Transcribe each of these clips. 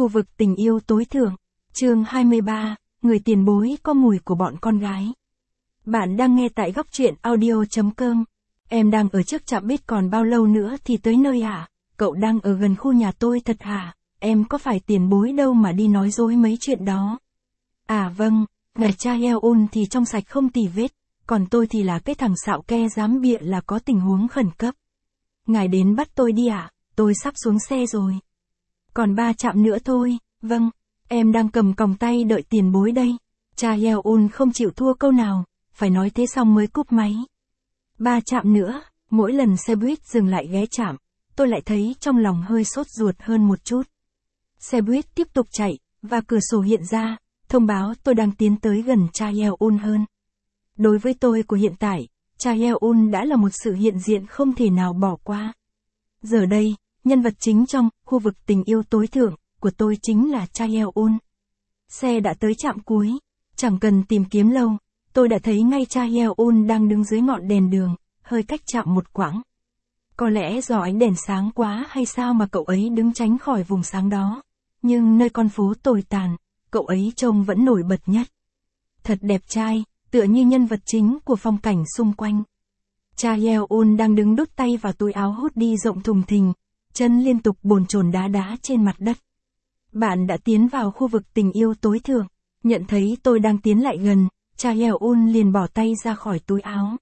Khu vực tình yêu tối thượng, chương 23, người tiền bối có mùi của bọn con gái. Bạn đang nghe tại góc truyện audio.com. Em đang ở trước trạm biết còn bao lâu nữa thì tới nơi hả? Cậu đang ở gần khu nhà tôi thật hả? Em có phải tiền bối đâu mà đi nói dối mấy chuyện đó. À vâng, ngài cha Yeon thì trong sạch không tì vết, còn tôi thì là cái thằng xạo ke dám bịa là có tình huống khẩn cấp. Ngài đến bắt tôi đi ạ, tôi sắp xuống xe rồi. Còn 3 trạm nữa thôi, vâng, em đang cầm còng tay đợi tiền bối đây. Cha Yeon không chịu thua câu nào, phải nói thế xong mới cúp máy. 3 trạm nữa, mỗi lần xe buýt dừng lại ghé trạm, tôi lại thấy trong lòng hơi sốt ruột hơn một chút. Xe buýt tiếp tục chạy, và cửa sổ hiện ra, thông báo tôi đang tiến tới gần cha Yeon hơn. Đối với tôi của hiện tại, cha Yeon đã là một sự hiện diện không thể nào bỏ qua. Giờ đây, nhân vật chính trong khu vực tình yêu tối thượng của tôi chính là cha Yeon. Xe đã tới trạm cuối, chẳng cần tìm kiếm lâu, tôi đã thấy ngay cha Yeon đang đứng dưới ngọn đèn đường, hơi cách trạm một quãng. Có lẽ do ánh đèn sáng quá hay sao mà cậu ấy đứng tránh khỏi vùng sáng đó, nhưng nơi con phố tồi tàn, cậu ấy trông vẫn nổi bật nhất. Thật đẹp trai, tựa như nhân vật chính của phong cảnh xung quanh. Cha Yeon đang đứng đút tay vào túi áo hoodie rộng thùng thình, chân liên tục bồn chồn đá trên mặt đất. Bạn đã tiến vào khu vực tình yêu tối thượng, nhận thấy tôi đang tiến lại gần, cha Yeon liền bỏ tay ra khỏi túi áo.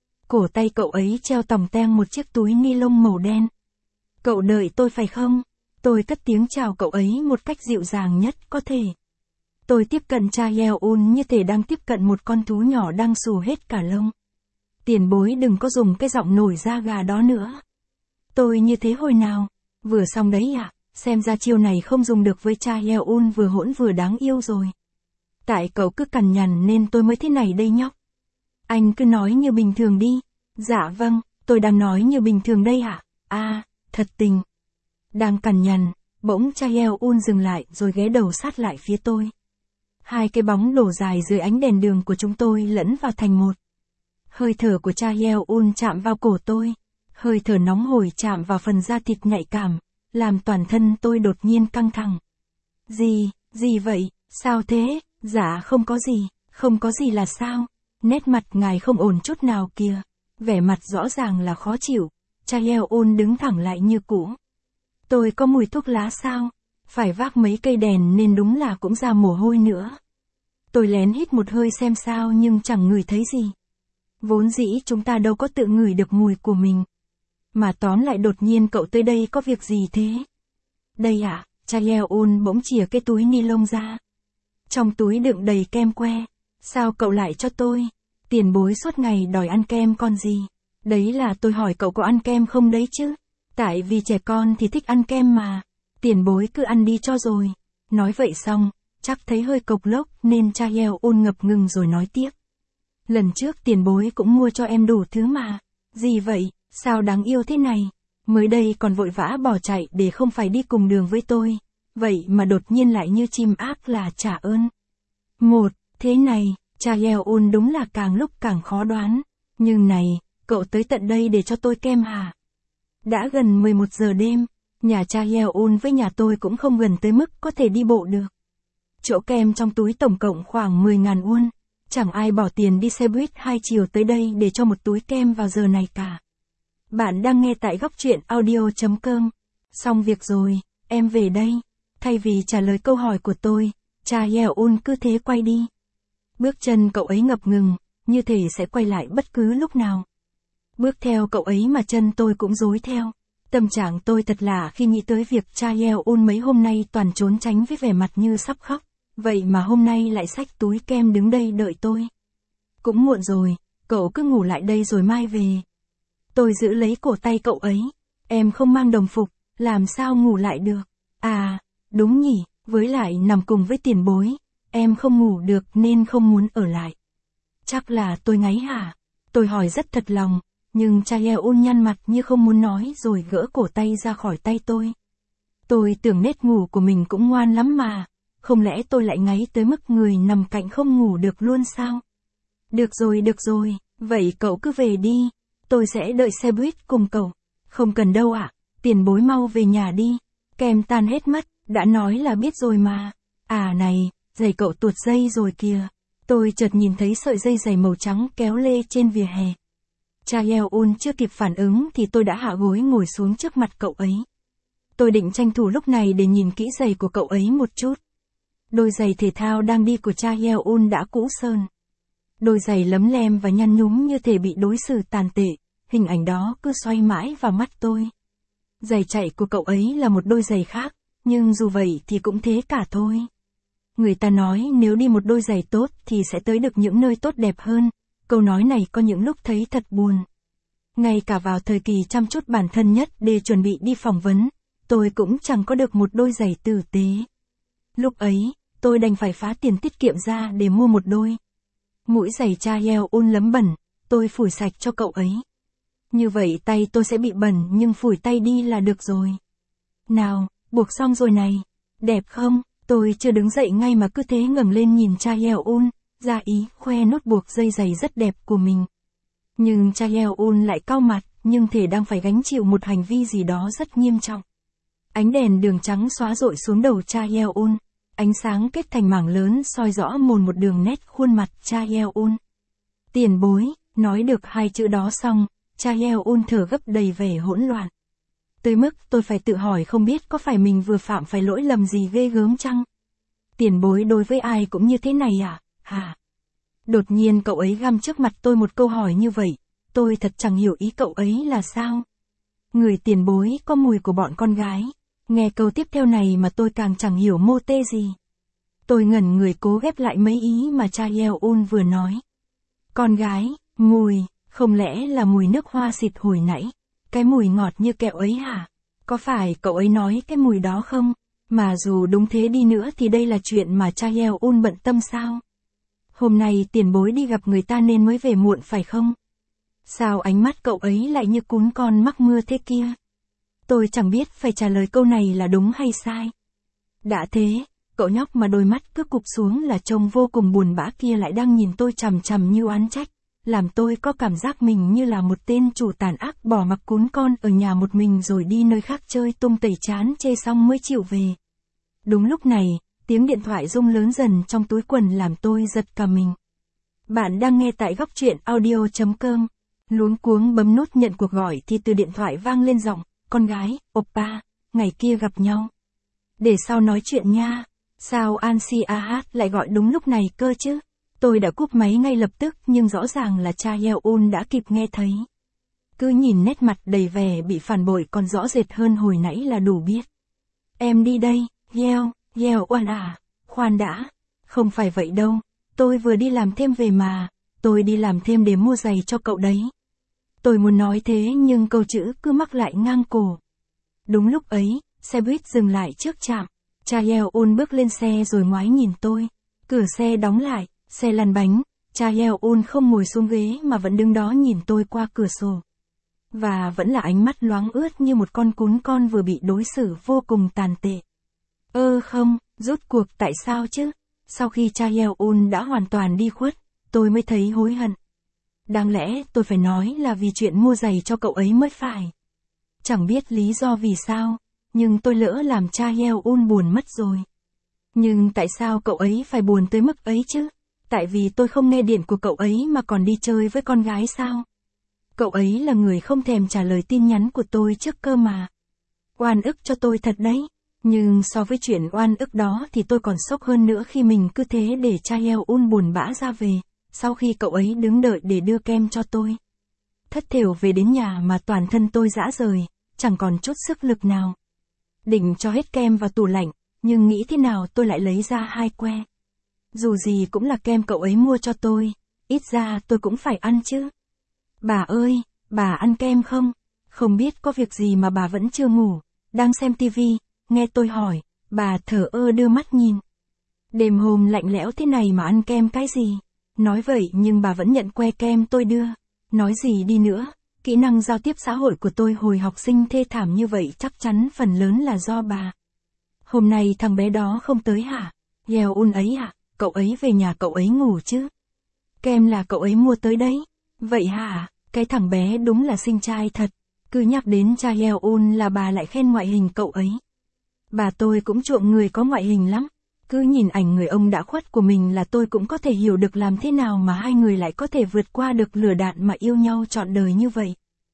Cổ tay cậu ấy treo tòng teng một chiếc túi ni lông màu đen. Cậu đợi tôi phải không? Tôi cất tiếng chào cậu ấy một cách dịu dàng nhất có thể. Tôi tiếp cận cha Yeon như thể đang tiếp cận một con thú nhỏ đang xù hết cả lông. Tiền bối đừng có dùng cái giọng nổi da gà đó nữa. Tôi như thế hồi nào? Vừa xong đấy ạ, xem ra chiêu này không dùng được với cha Yeon vừa hỗn vừa đáng yêu rồi. Tại cậu cứ cằn nhằn nên tôi mới thế này đây nhóc. Anh cứ nói như bình thường đi. Dạ vâng, tôi đang nói như bình thường đây ạ. À, thật tình. Đang cằn nhằn, bỗng cha Yeon dừng lại rồi ghé đầu sát lại phía tôi. Hai cái bóng đổ dài dưới ánh đèn đường của chúng tôi lẫn vào thành một. Hơi thở của cha Yeon chạm vào cổ tôi. Hơi thở nóng hổi chạm vào phần da thịt nhạy cảm, làm toàn thân tôi đột nhiên căng thẳng. Gì vậy, sao thế? Dạ không có gì là sao? Nét mặt ngài không ổn chút nào kìa. Vẻ mặt rõ ràng là khó chịu, cha Yeon đứng thẳng lại như cũ. Tôi có mùi thuốc lá sao? Phải vác mấy cây đèn nên đúng là cũng ra mồ hôi nữa. Tôi lén hít một hơi xem sao nhưng chẳng ngửi thấy gì. Vốn dĩ chúng ta đâu có tự ngửi được mùi của mình. Mà tóm lại đột nhiên cậu tới đây có việc gì thế? Đây ạ, cha Yeon bỗng chìa cái túi ni lông ra. Trong túi đựng đầy kem que. Sao cậu lại cho tôi? Tiền bối suốt ngày đòi ăn kem con gì? Đấy là tôi hỏi cậu có ăn kem không đấy chứ? Tại vì trẻ con thì thích ăn kem mà. Tiền bối cứ ăn đi cho rồi. Nói vậy xong, chắc thấy hơi cộc lốc nên cha Yeon ngập ngừng rồi nói tiếp. Lần trước tiền bối cũng mua cho em đủ thứ mà. Gì vậy, sao đáng yêu thế này? Mới đây còn vội vã bỏ chạy để không phải đi cùng đường với tôi. Vậy mà đột nhiên lại như chim ác là trả ơn. Thế này, cha Yeon đúng là càng lúc càng khó đoán. Nhưng này, cậu tới tận đây để cho tôi kem hả? Đã gần 11 giờ đêm, nhà cha Yeon với nhà tôi cũng không gần tới mức có thể đi bộ được. Chỗ kem trong túi tổng cộng khoảng 10.000 won. Chẳng ai bỏ tiền đi xe buýt 2 chiều tới đây để cho một túi kem vào giờ này cả. Bạn đang nghe tại góc truyện audio.com. Xong việc rồi, em về đây. Thay vì trả lời câu hỏi của tôi, cha Yeon cứ thế quay đi. Bước chân cậu ấy ngập ngừng, như thể sẽ quay lại bất cứ lúc nào. Bước theo cậu ấy mà chân tôi cũng rối theo. Tâm trạng tôi thật lạ khi nghĩ tới việc cha Yeon mấy hôm nay toàn trốn tránh với vẻ mặt như sắp khóc. Vậy mà hôm nay lại xách túi kem đứng đây đợi tôi. Cũng muộn rồi, cậu cứ ngủ lại đây rồi mai về. Tôi giữ lấy cổ tay cậu ấy. Em không mang đồng phục, làm sao ngủ lại được? À, đúng nhỉ, với lại nằm cùng với tiền bối. Em không ngủ được nên không muốn ở lại. Chắc là tôi ngáy hả? Tôi hỏi rất thật lòng, nhưng cha Yeon nhăn mặt như không muốn nói rồi gỡ cổ tay ra khỏi tay tôi. Tôi tưởng nết ngủ của mình cũng ngoan lắm mà. Không lẽ tôi lại ngáy tới mức người nằm cạnh không ngủ được luôn sao? Được rồi, vậy cậu cứ về đi. Tôi sẽ đợi xe buýt cùng cậu. Không cần đâu ạ, tiền bối mau về nhà đi. Kem tan hết mất, Đã nói là biết rồi mà. À này, giày cậu tuột dây rồi kìa. Tôi chợt nhìn thấy sợi dây giày màu trắng kéo lê trên vỉa hè. Cha Yeon chưa kịp phản ứng thì tôi đã hạ gối ngồi xuống trước mặt cậu ấy. Tôi định tranh thủ lúc này để nhìn kỹ giày của cậu ấy một chút. Đôi giày thể thao đang đi của cha Yeon đã cũ sơn. Đôi giày lấm lem và nhăn nhúm như thể bị đối xử tàn tệ, hình ảnh đó cứ xoay mãi vào mắt tôi. Giày chạy của cậu ấy là một đôi giày khác, nhưng dù vậy thì cũng thế cả thôi. Người ta nói nếu đi một đôi giày tốt thì sẽ tới được những nơi tốt đẹp hơn, câu nói này có những lúc thấy thật buồn. Ngay cả vào thời kỳ chăm chút bản thân nhất để chuẩn bị đi phỏng vấn, tôi cũng chẳng có được một đôi giày tử tế. Lúc ấy, tôi đành phải phá tiền tiết kiệm ra để mua một đôi. Mũi giày cha Yeon lấm bẩn, tôi phủi sạch cho cậu ấy. Như vậy tay tôi sẽ bị bẩn nhưng phủi tay đi là được rồi. Nào, buộc xong rồi này. Đẹp không? Tôi chưa đứng dậy ngay mà cứ thế ngẩng lên nhìn cha Yeon, ra ý khoe nốt buộc dây giày rất đẹp của mình. Nhưng cha Yeon lại cau mặt, nhưng thể đang phải gánh chịu một hành vi gì đó rất nghiêm trọng. Ánh đèn đường trắng xóa rọi xuống đầu cha Yeon, ánh sáng kết thành mảng lớn soi rõ một đường nét khuôn mặt cha Yeon. Tiền bối, nói được hai chữ đó xong, cha Yeon thở gấp đầy vẻ hỗn loạn. Tới mức tôi phải tự hỏi không biết có phải mình vừa phạm phải lỗi lầm gì ghê gớm chăng? Tiền bối đối với ai cũng như thế này à, hả? Đột nhiên cậu ấy găm trước mặt tôi một câu hỏi như vậy, tôi thật chẳng hiểu ý cậu ấy là sao. Người tiền bối có mùi của bọn con gái. Nghe câu tiếp theo này mà tôi càng chẳng hiểu mô tê gì. Tôi ngẩn người cố ghép lại mấy ý mà cha Yeon vừa nói. Con gái, mùi, không lẽ là mùi nước hoa xịt hồi nãy? Cái mùi ngọt như kẹo ấy hả? Có phải cậu ấy nói cái mùi đó không? Mà dù đúng thế đi nữa thì đây là chuyện mà cha Yeon bận tâm sao? Hôm nay tiền bối đi gặp người ta nên mới về muộn phải không? Sao ánh mắt cậu ấy lại như cún con mắc mưa thế kia? Tôi chẳng biết phải trả lời câu này là đúng hay sai. Đã thế, cậu nhóc mà đôi mắt cứ cụp xuống là trông vô cùng buồn bã kia lại đang nhìn tôi chằm chằm như oán trách, làm tôi có cảm giác mình như là một tên chủ tàn ác bỏ mặc cún con ở nhà một mình rồi đi nơi khác chơi tung tẩy chán chê xong mới chịu về. Đúng lúc này, tiếng điện thoại rung lớn dần trong túi quần làm tôi giật cả mình. Bạn đang nghe tại góc truyện audio.com. Luống cuống bấm nút nhận cuộc gọi thì từ điện thoại vang lên giọng, con gái, oppa, ngày kia gặp nhau. Để sau nói chuyện nha. Sao An Si A Hát lại gọi đúng lúc này cơ chứ? Tôi đã cúp máy ngay lập tức nhưng rõ ràng là cha Yeon đã kịp nghe thấy. Cứ nhìn nét mặt đầy vẻ bị phản bội còn rõ rệt hơn hồi nãy là đủ biết. Em đi đây, Yeon à, khoan đã, không phải vậy đâu, tôi vừa đi làm thêm về mà, tôi đi làm thêm để mua giày cho cậu đấy. Tôi muốn nói thế nhưng câu chữ cứ mắc lại ngang cổ. Đúng lúc ấy, xe buýt dừng lại trước trạm. Cha Yeon bước lên xe rồi ngoái nhìn tôi. Cửa xe đóng lại, xe lăn bánh. Cha Yeon không ngồi xuống ghế mà vẫn đứng đó nhìn tôi qua cửa sổ. Và vẫn là ánh mắt loáng ướt như một con cún con vừa bị đối xử vô cùng tàn tệ. Không, rốt cuộc tại sao chứ? Sau khi cha Yeon đã hoàn toàn đi khuất, tôi mới thấy hối hận. Đáng lẽ tôi phải nói là vì chuyện mua giày cho cậu ấy mới phải. Chẳng biết lý do vì sao, nhưng tôi lỡ làm cha Yeon buồn mất rồi. Nhưng tại sao cậu ấy phải buồn tới mức ấy chứ? Tại vì tôi không nghe điện của cậu ấy mà còn đi chơi với con gái sao? Cậu ấy là người không thèm trả lời tin nhắn của tôi trước cơ mà. Oan ức cho tôi thật đấy. Nhưng so với chuyện oan ức đó thì tôi còn sốc hơn nữa khi mình cứ thế để cha Yeon buồn bã ra về. Sau khi cậu ấy đứng đợi để đưa kem cho tôi. Thất thểu về đến nhà mà toàn thân tôi rã rời, chẳng còn chút sức lực nào. Định cho hết kem vào tủ lạnh, nhưng nghĩ thế nào tôi lại lấy ra 2 que. Dù gì cũng là kem cậu ấy mua cho tôi, ít ra tôi cũng phải ăn chứ. Bà ơi, bà ăn kem không? Không biết có việc gì mà bà vẫn chưa ngủ, đang xem tivi, nghe tôi hỏi, bà thờ ơ đưa mắt nhìn. Đêm hôm lạnh lẽo thế này mà ăn kem cái gì? Nói vậy nhưng bà vẫn nhận que kem tôi đưa. Nói gì đi nữa, kỹ năng giao tiếp xã hội của tôi hồi học sinh thê thảm như vậy chắc chắn phần lớn là do bà. Hôm nay thằng bé đó không tới hả? Yeon ấy à, cậu ấy về nhà cậu ấy ngủ chứ? Kem là cậu ấy mua tới đấy. Vậy hả, cái thằng bé đúng là xinh trai thật. Cứ nhắc đến cha Yeon là bà lại khen ngoại hình cậu ấy. Bà tôi cũng chuộng người có ngoại hình lắm. Cứ nhìn ảnh người ông đã khuất của mình là tôi cũng có thể hiểu được làm thế nào mà hai người lại có thể vượt qua được lửa đạn mà yêu nhau trọn đời như vậy.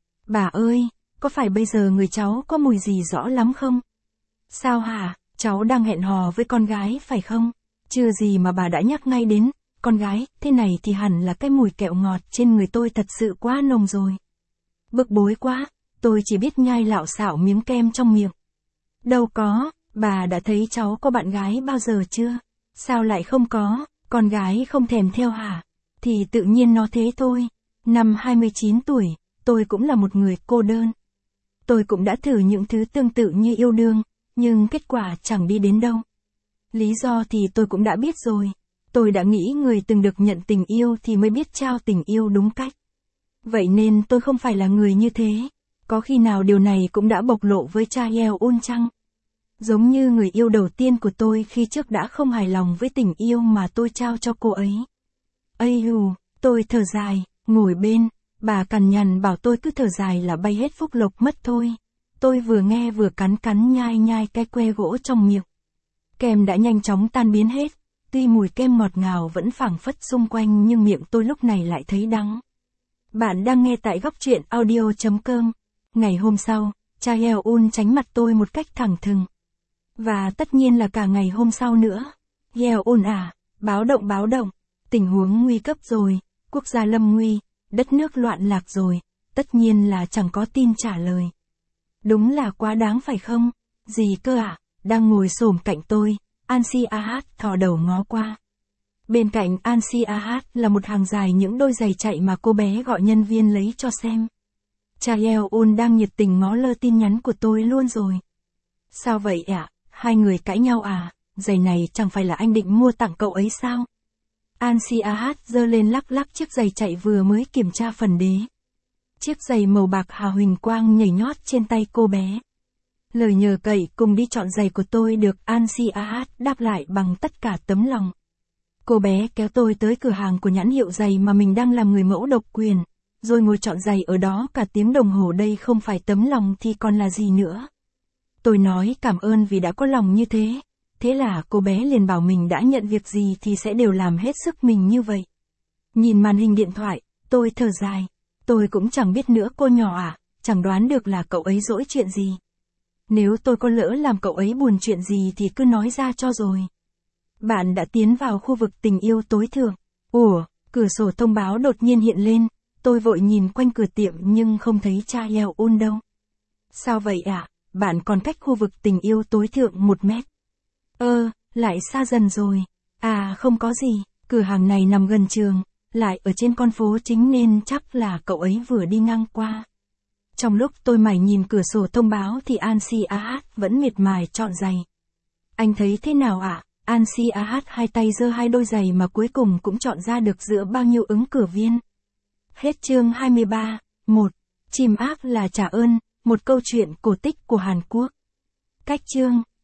Bà ơi, có phải bây giờ người cháu có mùi gì rõ lắm không? Sao hả, cháu đang hẹn hò với con gái phải không? Chưa gì mà bà đã nhắc ngay đến, con gái, thế này thì hẳn là cái mùi kẹo ngọt trên người tôi thật sự quá nồng rồi. Bực bối quá, tôi chỉ biết nhai lạo xạo miếng kem trong miệng. Đâu có, bà đã thấy cháu có bạn gái bao giờ chưa? Sao lại không có, con gái không thèm theo hả? Thì tự nhiên nó thế thôi. Năm 29 tuổi, tôi cũng là một người cô đơn. Tôi cũng đã thử những thứ tương tự như yêu đương, nhưng kết quả chẳng đi đến đâu. Lý do thì tôi cũng đã biết rồi. Tôi đã nghĩ người từng được nhận tình yêu thì mới biết trao tình yêu đúng cách. Vậy nên tôi không phải là người như thế. Có khi nào điều này cũng đã bộc lộ với cha Yeon chăng? Giống như người yêu đầu tiên của tôi khi trước đã không hài lòng với tình yêu mà tôi trao cho cô ấy. Ây hù, tôi thở dài, ngồi bên, bà cằn nhằn bảo tôi cứ thở dài là bay hết phúc lộc mất thôi. Tôi vừa nghe vừa cắn cắn nhai nhai cái que gỗ trong miệng. Kem đã nhanh chóng tan biến hết, tuy mùi kem ngọt ngào vẫn phảng phất xung quanh nhưng miệng tôi lúc này lại thấy đắng. Bạn đang nghe tại góc truyện audio.com. Ngày hôm sau, cha Yeon tránh mặt tôi một cách thẳng thừng. Và tất nhiên là cả ngày hôm sau nữa. Yeon à, báo động, tình huống nguy cấp rồi, quốc gia lâm nguy, đất nước loạn lạc rồi, tất nhiên là chẳng có tin trả lời. Đúng là quá đáng phải không? Gì cơ à? Đang ngồi xổm cạnh tôi, An Si Ah thò đầu ngó qua. Bên cạnh An Si Ah là một hàng dài những đôi giày chạy mà cô bé gọi nhân viên lấy cho xem. Cha Yeon đang nhiệt tình ngó lơ tin nhắn của tôi luôn rồi. Sao vậy ạ? Hai người cãi nhau à? Giày này chẳng phải là anh định mua tặng cậu ấy sao? An Si Ah giơ lên lắc lắc chiếc giày chạy vừa mới kiểm tra phần đế. Chiếc giày màu bạc hào huỳnh quang nhảy nhót trên tay cô bé. Lời nhờ cậy cùng đi chọn giày của tôi được An Si Ah đáp lại bằng tất cả tấm lòng. Cô bé kéo tôi tới cửa hàng của nhãn hiệu giày mà mình đang làm người mẫu độc quyền, rồi ngồi chọn giày ở đó cả tiếng đồng hồ. Đây không phải tấm lòng thì còn là gì nữa. Tôi nói cảm ơn vì đã có lòng như thế. Thế là cô bé liền bảo mình đã nhận việc gì thì sẽ đều làm hết sức mình như vậy. Nhìn màn hình điện thoại, tôi thở dài. Tôi cũng chẳng biết nữa cô nhỏ à, chẳng đoán được là cậu ấy dỗi chuyện gì. Nếu tôi có lỡ làm cậu ấy buồn chuyện gì thì cứ nói ra cho rồi. Bạn đã tiến vào khu vực tình yêu tối thượng. Ủa, cửa sổ thông báo đột nhiên hiện lên, tôi vội nhìn quanh cửa tiệm nhưng không thấy cha Yeon đâu. Sao vậy ạ? Bạn còn cách khu vực tình yêu tối thượng 1 mét. Lại xa dần rồi. À không có gì, cửa hàng này nằm gần trường, lại ở trên con phố chính nên chắc là cậu ấy vừa đi ngang qua. Trong lúc tôi mải nhìn cửa sổ thông báo thì An Si Ah vẫn miệt mài chọn giày. Anh thấy thế nào ạ? An Si Ah hai tay giơ hai đôi giày mà cuối cùng cũng chọn ra được giữa bao nhiêu ứng cử viên. Hết chương 23. 1. Chim ác là trả ơn, một câu chuyện cổ tích của Hàn Quốc. Cách chương